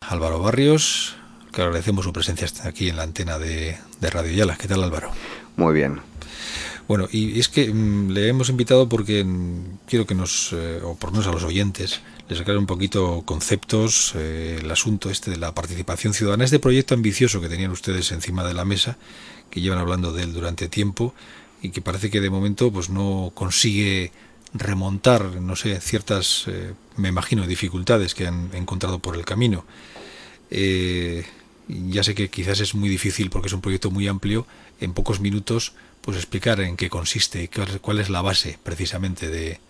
Álvaro Barrios, que agradecemos su presencia aquí en la antena de Radio Yala. ¿Qué tal, Álvaro? Muy bien. Bueno, y es que le hemos invitado porque quiero que o por lo menos a los oyentes, les aclare un poquito conceptos, el asunto este de la participación ciudadana, este proyecto ambicioso que tenían ustedes encima de la mesa, que llevan hablando de él durante tiempo y que parece que de momento pues no consigue remontar, no sé, ciertas, me imagino, dificultades que han encontrado por el camino. Ya sé que quizás es muy difícil porque es un proyecto muy amplio, en pocos minutos pues explicar en qué consiste y cuál es la base precisamente de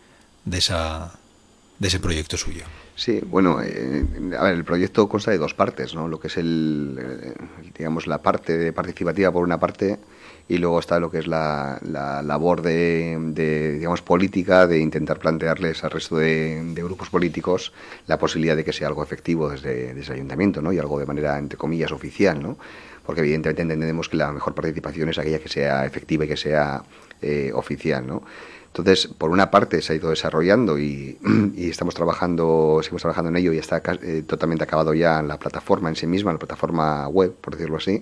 ese proyecto suyo. Sí, bueno, a ver, el proyecto consta de dos partes, ¿no? Lo que es digamos, la parte participativa por una parte, y luego está lo que es la labor digamos, política, de intentar plantearles al resto de grupos políticos la posibilidad de que sea algo efectivo desde el ayuntamiento, ¿no? Y algo de manera, entre comillas, oficial, ¿no? Porque evidentemente entendemos que la mejor participación es aquella que sea efectiva y que sea oficial, ¿no? Entonces, por una parte se ha ido desarrollando y seguimos trabajando en ello, y está totalmente acabado ya la plataforma en sí misma, la plataforma web, por decirlo así.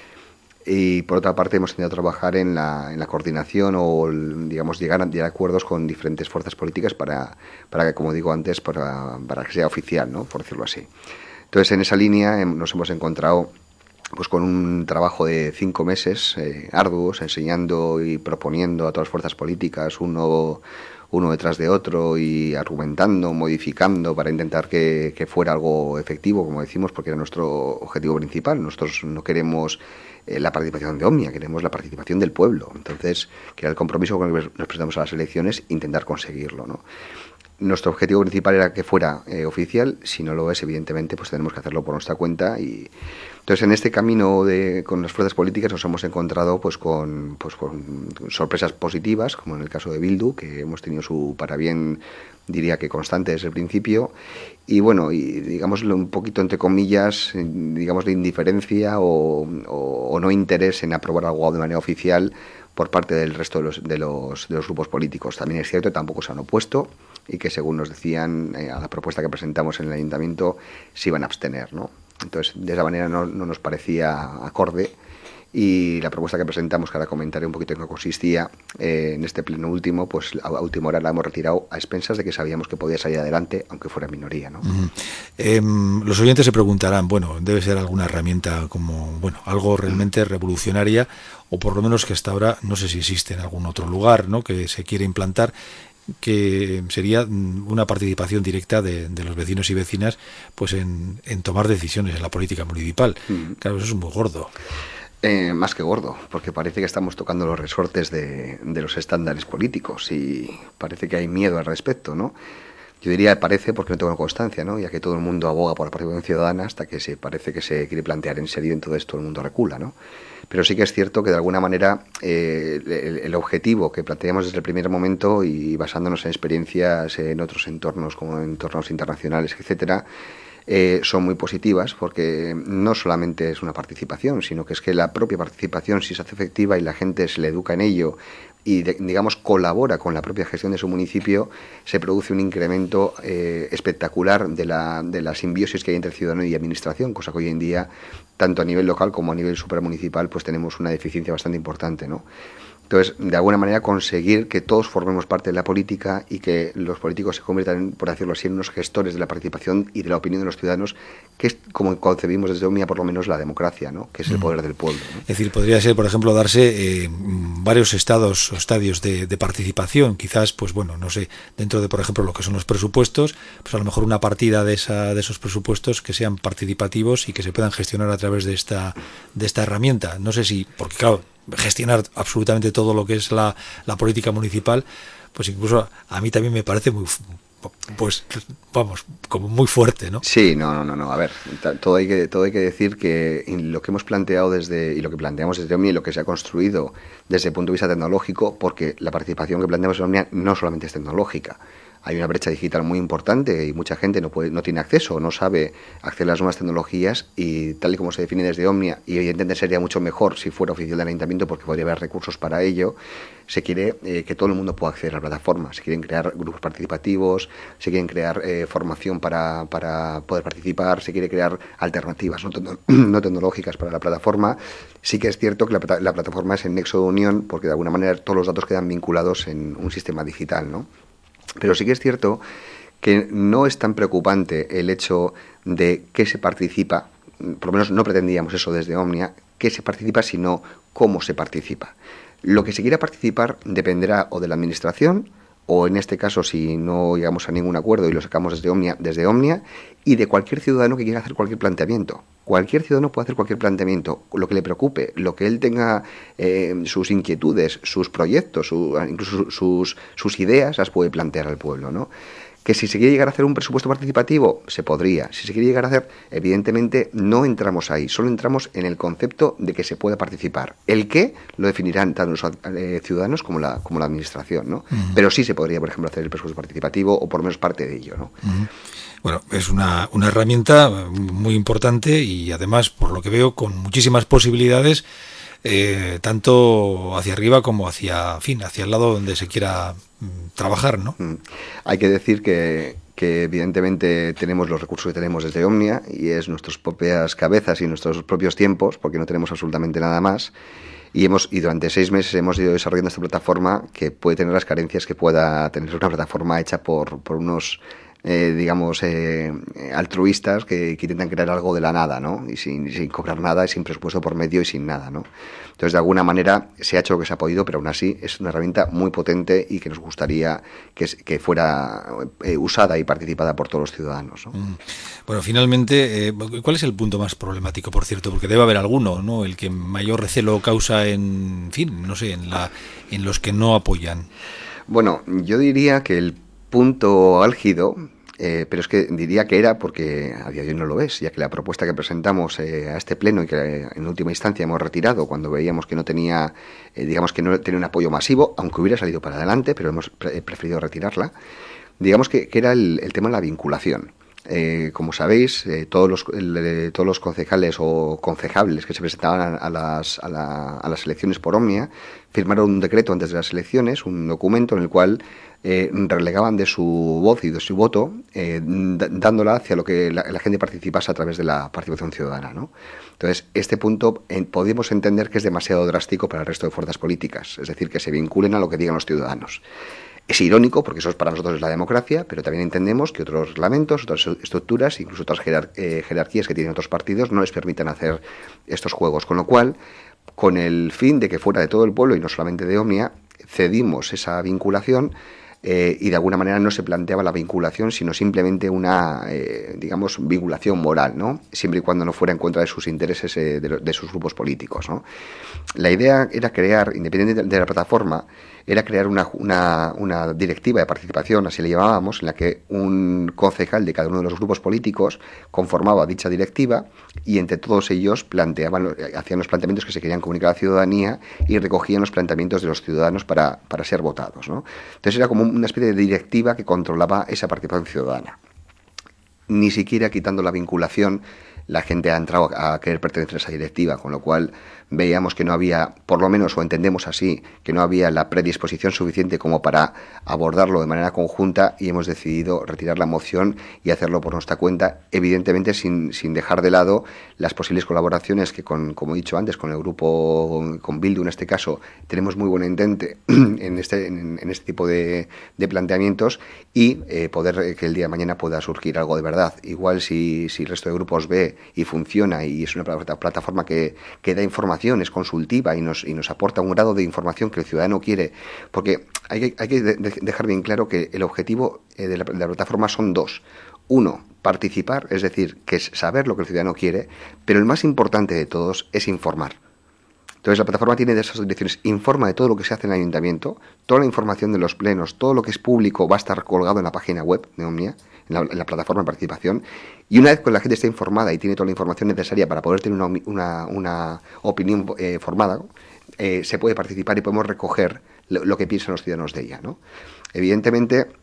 Y por otra parte hemos tenido que trabajar en la coordinación o, digamos, llegar a acuerdos con diferentes fuerzas políticas para que, como digo antes, para que sea oficial, ¿no? Por decirlo así. Entonces, en esa línea nos hemos encontrado pues con un trabajo de 5 meses arduos, enseñando y proponiendo a todas las fuerzas políticas uno detrás de otro, y argumentando, modificando para intentar que fuera algo efectivo, como decimos, porque era nuestro objetivo principal. Nosotros no queremos la participación de Omnia, queremos la participación del pueblo. Entonces, que era el compromiso con el que nos presentamos a las elecciones, intentar conseguirlo, ¿no? Nuestro objetivo principal era que fuera oficial. Si no lo es, evidentemente, pues tenemos que hacerlo por nuestra cuenta. Y entonces, en este camino con las fuerzas políticas nos hemos encontrado pues con sorpresas positivas, como en el caso de Bildu, que hemos tenido su parabién, diría que constante desde el principio. Y bueno, y digámoslo un poquito entre comillas, digamos, de indiferencia o no interés en aprobar algo de manera oficial por parte del resto de los grupos políticos. También es cierto que tampoco se han opuesto, y que, según nos decían, a la propuesta que presentamos en el ayuntamiento, se iban a abstener, ¿no? Entonces, de esa manera no nos parecía acorde, y la propuesta que presentamos, que ahora comentaré un poquito en qué consistía, en este pleno último, pues a última hora la hemos retirado a expensas de que sabíamos que podía salir adelante, aunque fuera en minoría, ¿no? Los oyentes se preguntarán, bueno, debe ser alguna herramienta como, bueno, algo realmente revolucionaria, o por lo menos que hasta ahora no sé si existe en algún otro lugar, ¿no?, que se quiere implantar, que sería una participación directa de los vecinos y vecinas pues en tomar decisiones en la política municipal. Claro, eso es muy gordo. Más que gordo, porque parece que estamos tocando los resortes de los estándares políticos, y parece que hay miedo al respecto, ¿no? Yo diría parece porque no tengo constancia, ¿no? Ya que todo el mundo aboga por la participación ciudadana, hasta que parece que se quiere plantear en serio, entonces todo el mundo recula, ¿no? Pero sí que es cierto que, de alguna manera, el objetivo que planteamos desde el primer momento, y basándonos en experiencias en otros entornos, como entornos internacionales, etcétera, son muy positivas, porque no solamente es una participación, sino que es que la propia participación, si se hace efectiva y la gente se le educa en ello y, digamos, colabora con la propia gestión de su municipio, se produce un incremento espectacular de la simbiosis que hay entre ciudadano y administración, cosa que hoy en día, tanto a nivel local como a nivel supramunicipal, pues tenemos una deficiencia bastante importante, ¿no? Entonces, de alguna manera, conseguir que todos formemos parte de la política y que los políticos se conviertan, por decirlo así, en unos gestores de la participación y de la opinión de los ciudadanos, que es como concebimos desde Omnia, por lo menos, la democracia, ¿no?, que es el poder del pueblo, ¿no? Es decir, podría ser, por ejemplo, darse varios estados o estadios de participación, quizás, pues bueno, no sé, dentro de, por ejemplo, lo que son los presupuestos, pues a lo mejor una partida de esos presupuestos que sean participativos y que se puedan gestionar a través de esta herramienta. No sé si, porque claro, gestionar absolutamente todo lo que es la política municipal, pues incluso a mí también me parece muy, pues vamos, como muy fuerte, ¿no? Sí, no. A ver, todo hay que decir que lo que hemos planteado y lo que planteamos desde Omnia, y lo que se ha construido desde el punto de vista tecnológico, porque la participación que planteamos en Omnia no solamente es tecnológica. hay una brecha digital muy importante y mucha gente no tiene acceso, no sabe acceder a las nuevas tecnologías, y tal y como se define desde Omnia, y evidentemente sería mucho mejor si fuera oficial del ayuntamiento porque podría haber recursos para ello, se quiere que todo el mundo pueda acceder a la plataforma. Se quieren crear grupos participativos, se quieren crear formación para poder participar, se quiere crear alternativas no tecnológicas para la plataforma. Sí que es cierto que la plataforma es el nexo de unión porque de alguna manera todos los datos quedan vinculados en un sistema digital, ¿no? Pero sí que es cierto que no es tan preocupante el hecho de que se participa, por lo menos no pretendíamos eso desde Omnia, que se participa, sino cómo se participa. Lo que se quiera participar dependerá o de la administración, o en este caso, si no llegamos a ningún acuerdo y lo sacamos desde Omnia, y de cualquier ciudadano que quiera hacer cualquier planteamiento. Cualquier ciudadano puede hacer cualquier planteamiento, lo que le preocupe, lo que él tenga, sus inquietudes, sus proyectos, incluso sus ideas, las puede plantear al pueblo, ¿no? Que si se quiere llegar a hacer un presupuesto participativo, se podría. Si se quiere llegar a hacer, evidentemente no entramos ahí, solo entramos en el concepto de que se pueda participar. El qué lo definirán tanto los ciudadanos como la administración, ¿no? Uh-huh. Pero sí se podría, por ejemplo, hacer el presupuesto participativo o por lo menos parte de ello, ¿no? Uh-huh. Bueno, es una herramienta muy importante y además, por lo que veo, con muchísimas posibilidades, tanto hacia arriba como hacia el lado donde se quiera trabajar, ¿no? Hay que decir que evidentemente tenemos los recursos que tenemos desde Omnia y es nuestras propias cabezas y nuestros propios tiempos, porque no tenemos absolutamente nada más. Y durante 6 meses hemos ido desarrollando esta plataforma que puede tener las carencias que pueda tener una plataforma hecha por unos altruistas que intentan crear algo de la nada, ¿no? Y sin cobrar nada, sin presupuesto por medio y sin nada, ¿no? Entonces, de alguna manera, se ha hecho lo que se ha podido, pero aún así es una herramienta muy potente y que nos gustaría que fuera usada y participada por todos los ciudadanos, ¿no? Bueno, finalmente, ¿cuál es el punto más problemático, por cierto? Porque debe haber alguno, ¿no? El que mayor recelo causa en los que no apoyan. Bueno, yo diría que el punto álgido, pero es que diría que era porque a día de hoy no lo es, ya que la propuesta que presentamos a este pleno y que en última instancia hemos retirado cuando veíamos que no tenía, que no tenía un apoyo masivo, aunque hubiera salido para adelante, pero hemos preferido retirarla, digamos que era el tema de la vinculación. Como sabéis, todos los concejales o concejables que se presentaban a las elecciones por Omnia firmaron un decreto antes de las elecciones, un documento en el cual relegaban de su voz y de su voto, dándola hacia lo que la gente participase a través de la participación ciudadana, ¿no? Entonces, este punto podemos entender que es demasiado drástico para el resto de fuerzas políticas, es decir, que se vinculen a lo que digan los ciudadanos. Es irónico, porque eso para nosotros es la democracia, pero también entendemos que otros reglamentos, otras estructuras, incluso otras jerarquías que tienen otros partidos, no les permitan hacer estos juegos. Con lo cual, con el fin de que fuera de todo el pueblo y no solamente de Omnia, cedimos esa vinculación y de alguna manera no se planteaba la vinculación, sino simplemente una, vinculación moral, ¿no? Siempre y cuando no fuera en contra de sus intereses de sus grupos políticos, ¿no? La idea era crear, independientemente de la plataforma, era crear una directiva de participación, así le llamábamos, en la que un concejal de cada uno de los grupos políticos conformaba dicha directiva y entre todos ellos hacían los planteamientos que se querían comunicar a la ciudadanía y recogían los planteamientos de los ciudadanos para ser votados, ¿no? Entonces era como una especie de directiva que controlaba esa participación ciudadana. Ni siquiera quitando la vinculación, la gente ha entrado a querer pertenecer a esa directiva, con lo cual veíamos que no había, por lo menos, o entendemos así, que no había la predisposición suficiente como para abordarlo de manera conjunta y hemos decidido retirar la moción y hacerlo por nuestra cuenta, evidentemente sin dejar de lado las posibles colaboraciones que, como he dicho antes, con el grupo, con Bildu en este caso, tenemos muy buen entente en este tipo de planteamientos y poder que el día de mañana pueda surgir algo de verdad. Igual si el resto de grupos ve y funciona y es una plataforma que da información, es consultiva y nos aporta un grado de información que el ciudadano quiere, porque hay que dejar bien claro que el objetivo de la plataforma son dos. Uno, participar, es decir, que es saber lo que el ciudadano quiere, pero el más importante de todos es informar. Entonces la plataforma tiene de esas direcciones, informa de todo lo que se hace en el ayuntamiento, toda la información de los plenos, todo lo que es público va a estar colgado en la página web de Omnia, en la plataforma de participación, y una vez que la gente está informada y tiene toda la información necesaria para poder tener una opinión formada, se puede participar y podemos recoger lo que piensan los ciudadanos de ella, ¿no? Evidentemente,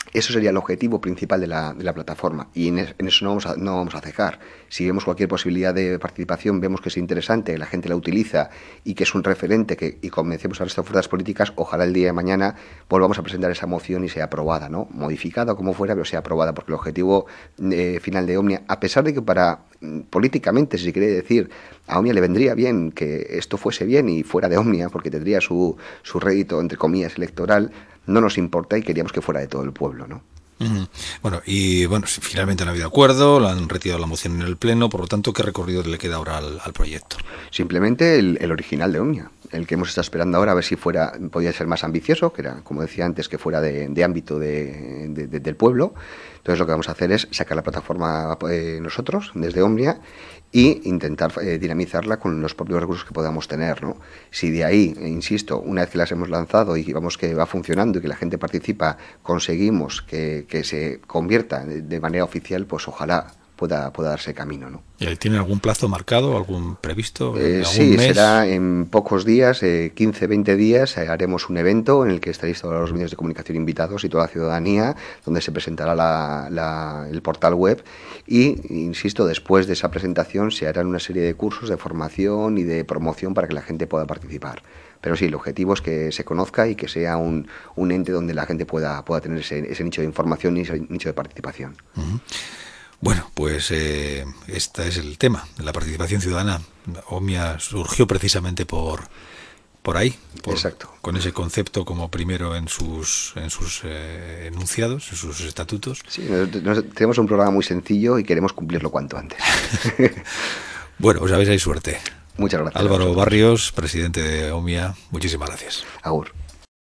Eso sería el objetivo principal de la plataforma, y en eso no vamos a cejar. Si vemos cualquier posibilidad de participación, vemos que es interesante, la gente la utiliza y que es un referente y convencemos al resto de fuerzas políticas, ojalá el día de mañana volvamos a presentar esa moción y sea aprobada, ¿no? Modificada como fuera, pero sea aprobada, porque el objetivo final de Omnia, a pesar de que políticamente, si se quiere decir, a Omnia le vendría bien que esto fuese bien y fuera de Omnia, porque tendría su rédito, entre comillas, electoral, no nos importa y queríamos que fuera de todo el pueblo, ¿no? Bueno, finalmente no ha habido acuerdo, lo han retirado la moción en el Pleno, por lo tanto, ¿qué recorrido le queda ahora al proyecto? Simplemente el original de Omnia, el que hemos estado esperando ahora, a ver si podía ser más ambicioso, que era, como decía antes, que fuera de ámbito del pueblo. Entonces lo que vamos a hacer es sacar la plataforma nosotros, desde Omnia, y intentar dinamizarla con los propios recursos que podamos tener, ¿no? Si de ahí, insisto, una vez que las hemos lanzado y vamos que va funcionando y que la gente participa, conseguimos que se convierta de manera oficial, pues ojalá pueda darse camino, ¿no? ¿Tiene algún plazo marcado, algún previsto? ¿Algún sí, mes? será en pocos días, 15, 20 días, haremos un evento en el que estaréis todos los medios de comunicación invitados y toda la ciudadanía, donde se presentará el portal web y, insisto, después de esa presentación se harán una serie de cursos de formación y de promoción para que la gente pueda participar. Pero sí, el objetivo es que se conozca y que sea un ente donde la gente pueda tener ese nicho de información y ese nicho de participación. Uh-huh. Bueno, pues este es el tema, la participación ciudadana. Omnia surgió precisamente por ahí, exacto, con ese concepto como primero en sus enunciados, en sus estatutos. Sí, tenemos un programa muy sencillo y queremos cumplirlo cuanto antes. Bueno, pues a ver si hay suerte. Muchas gracias. Álvaro Barrios, presidente de Omnia, muchísimas gracias. Agur.